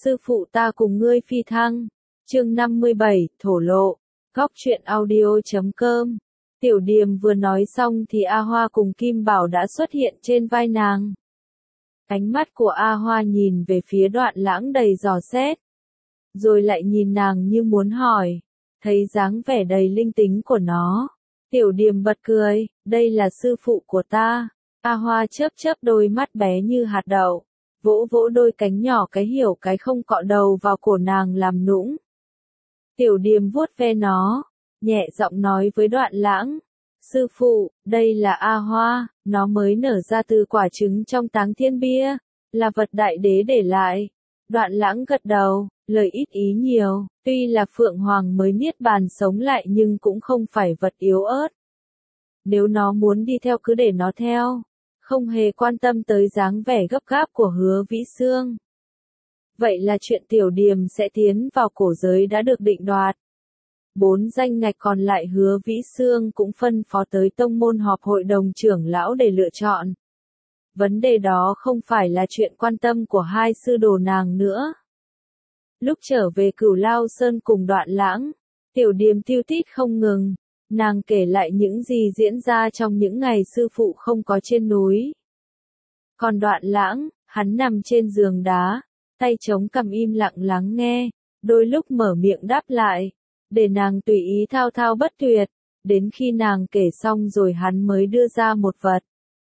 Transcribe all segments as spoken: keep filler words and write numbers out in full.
sư phụ ta cùng ngươi phi thăng. Chương năm mươi bảy, thổ lộ. Góc truyện audio chấm com. Tiểu Điềm vừa nói xong thì A Hoa cùng Kim Bảo đã xuất hiện trên vai nàng. Ánh mắt của A Hoa nhìn về phía Đoạn Lãng đầy dò xét, rồi lại nhìn nàng như muốn hỏi. Thấy dáng vẻ đầy linh tính của nó, Tiểu Điềm bật cười, đây là sư phụ của ta. A Hoa chớp chớp đôi mắt bé như hạt đậu, vỗ vỗ đôi cánh nhỏ cái hiểu cái không cọ đầu vào cổ nàng làm nũng. Tiểu Điềm vuốt ve nó, nhẹ giọng nói với Đoạn Lãng, sư phụ, đây là A Hoa, nó mới nở ra từ quả trứng trong táng thiên bia, là vật đại đế để lại. Đoạn Lãng gật đầu, lời ít ý nhiều, tuy là Phượng Hoàng mới niết bàn sống lại nhưng cũng không phải vật yếu ớt. Nếu nó muốn đi theo cứ để nó theo, không hề quan tâm tới dáng vẻ gấp gáp của Hứa Vĩ Xương. Vậy là chuyện Tiểu Điềm sẽ tiến vào cổ giới đã được định đoạt. Bốn danh ngạch còn lại Hứa Vĩ Xương cũng phân phó tới tông môn họp hội đồng trưởng lão để lựa chọn. Vấn đề đó không phải là chuyện quan tâm của hai sư đồ nàng nữa. Lúc trở về Cửu Lao Sơn cùng Đoạn Lãng, Tiểu Điềm tiêu tít không ngừng, nàng kể lại những gì diễn ra trong những ngày sư phụ không có trên núi. Còn Đoạn Lãng, hắn nằm trên giường đá, tay chống cằm im lặng lắng nghe, đôi lúc mở miệng đáp lại, để nàng tùy ý thao thao bất tuyệt, đến khi nàng kể xong rồi hắn mới đưa ra một vật.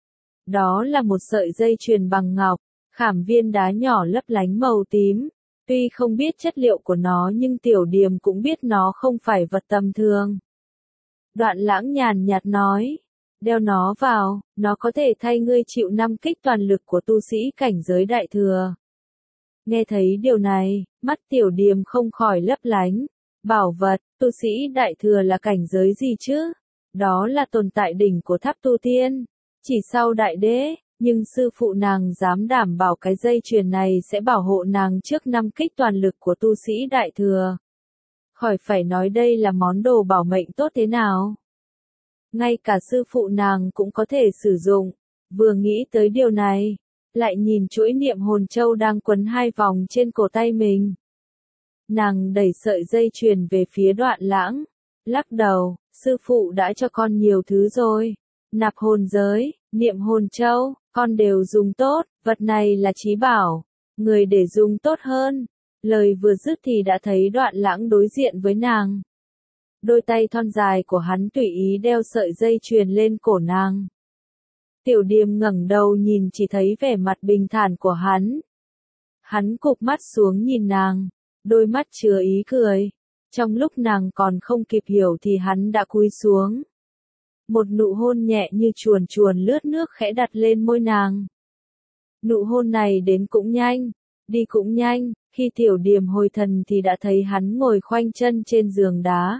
Đó là một sợi dây chuyền bằng ngọc, khảm viên đá nhỏ lấp lánh màu tím. Tuy không biết chất liệu của nó nhưng Tiểu Điềm cũng biết nó không phải vật tầm thường. Đoạn Lãng nhàn nhạt nói, đeo nó vào, nó có thể thay ngươi chịu năm kích toàn lực của tu sĩ cảnh giới đại thừa. Nghe thấy điều này, mắt Tiểu Điềm không khỏi lấp lánh. Bảo vật, tu sĩ đại thừa là cảnh giới gì chứ? Đó là tồn tại đỉnh của tháp tu tiên, chỉ sau đại đế, nhưng sư phụ nàng dám đảm bảo cái dây chuyền này sẽ bảo hộ nàng trước năm kích toàn lực của tu sĩ đại thừa. Khỏi phải nói đây là món đồ bảo mệnh tốt thế nào. Ngay cả sư phụ nàng cũng có thể sử dụng. Vừa nghĩ tới điều này, lại nhìn chuỗi niệm hồn châu đang quấn hai vòng trên cổ tay mình. Nàng đẩy sợi dây chuyền về phía Đoạn Lãng, lắc đầu, sư phụ đã cho con nhiều thứ rồi. Nạp hồn giới, niệm hồn châu, con đều dùng tốt, vật này là chí bảo, người để dùng tốt hơn. Lời vừa dứt thì đã thấy Đoạn Lãng đối diện với nàng. Đôi tay thon dài của hắn tùy ý đeo sợi dây chuyền lên cổ nàng. Tiểu Điềm ngẩng đầu nhìn chỉ thấy vẻ mặt bình thản của hắn. Hắn cụp mắt xuống nhìn nàng, đôi mắt chứa ý cười. Trong lúc nàng còn không kịp hiểu thì hắn đã cúi xuống. Một nụ hôn nhẹ như chuồn chuồn lướt nước khẽ đặt lên môi nàng. Nụ hôn này đến cũng nhanh, đi cũng nhanh, khi Tiểu Điềm hồi thần thì đã thấy hắn ngồi khoanh chân trên giường đá.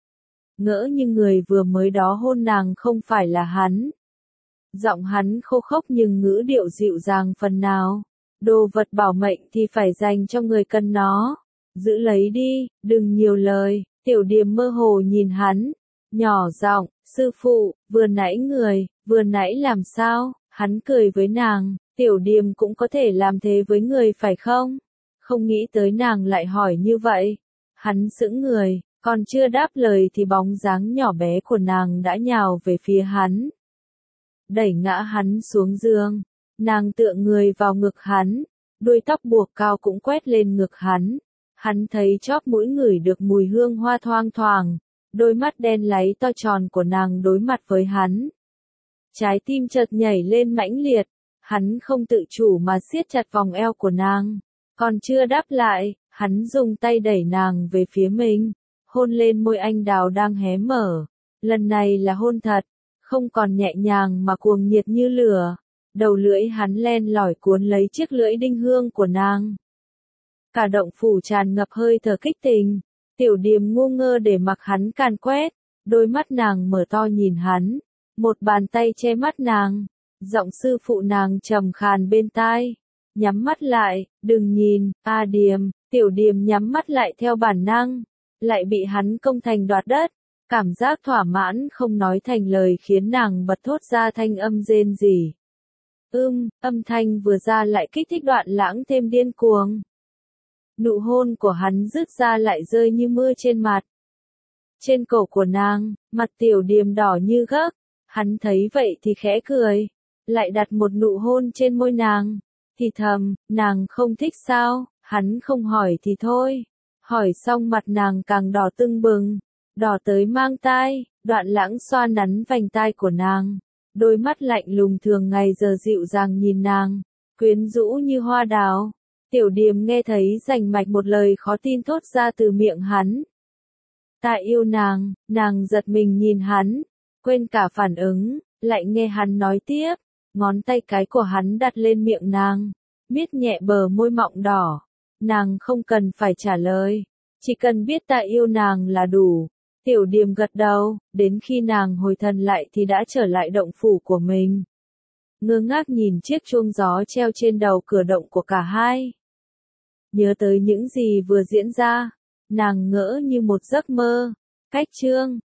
Ngỡ như người vừa mới đó hôn nàng không phải là hắn. Giọng hắn khô khốc nhưng ngữ điệu dịu dàng phần nào. Đồ vật bảo mệnh thì phải dành cho người cần nó. Giữ lấy đi, đừng nhiều lời. Tiểu Điềm mơ hồ nhìn hắn, nhỏ giọng, sư phụ, vừa nãy người, vừa nãy làm sao? Hắn cười với nàng, Tiểu Điềm cũng có thể làm thế với người phải không? Không nghĩ tới nàng lại hỏi như vậy. Hắn sững người, còn chưa đáp lời thì bóng dáng nhỏ bé của nàng đã nhào về phía hắn. Đẩy ngã hắn xuống giường, nàng tựa người vào ngực hắn, đuôi tóc buộc cao cũng quét lên ngực hắn. Hắn thấy chóp mũi ngửi được mùi hương hoa thoang thoảng, đôi mắt đen láy to tròn của nàng đối mặt với hắn. Trái tim chợt nhảy lên mãnh liệt, hắn không tự chủ mà siết chặt vòng eo của nàng. Còn chưa đáp lại, hắn dùng tay đẩy nàng về phía mình, hôn lên môi anh đào đang hé mở. Lần này là hôn thật, không còn nhẹ nhàng mà cuồng nhiệt như lửa. Đầu lưỡi hắn len lỏi cuốn lấy chiếc lưỡi đinh hương của nàng. Cả động phủ tràn ngập hơi thở kích tình. Tiểu Điềm ngu ngơ để mặc hắn càn quét, đôi mắt nàng mở to nhìn hắn, một bàn tay che mắt nàng, giọng sư phụ nàng trầm khàn bên tai, nhắm mắt lại, đừng nhìn, A Điềm. Tiểu Điềm nhắm mắt lại theo bản năng, lại bị hắn công thành đoạt đất, cảm giác thỏa mãn không nói thành lời khiến nàng bật thốt ra thanh âm rên rỉ. Ưm, âm thanh vừa ra lại kích thích Đoạn Lãng thêm điên cuồng. Nụ hôn của hắn rứt ra lại rơi như mưa trên mặt. Trên cổ của nàng, mặt Tiểu Điềm đỏ như gấc, hắn thấy vậy thì khẽ cười, lại đặt một nụ hôn trên môi nàng, thì thầm, nàng không thích sao, hắn không hỏi thì thôi, hỏi xong mặt nàng càng đỏ tưng bừng, đỏ tới mang tai, Đoạn Lãng xoa nắn vành tai của nàng, đôi mắt lạnh lùng thường ngày giờ dịu dàng nhìn nàng, quyến rũ như hoa đào. Tiểu Điềm nghe thấy rành mạch một lời khó tin thốt ra từ miệng hắn. Ta yêu nàng, nàng giật mình nhìn hắn, quên cả phản ứng, lại nghe hắn nói tiếp, ngón tay cái của hắn đặt lên miệng nàng, miết nhẹ bờ môi mọng đỏ. Nàng không cần phải trả lời, chỉ cần biết ta yêu nàng là đủ. Tiểu Điềm gật đầu, đến khi nàng hồi thần lại thì đã trở lại động phủ của mình. Ngơ ngác nhìn chiếc chuông gió treo trên đầu cửa động của cả hai. Nhớ tới những gì vừa diễn ra, nàng ngỡ như một giấc mơ. Cách chương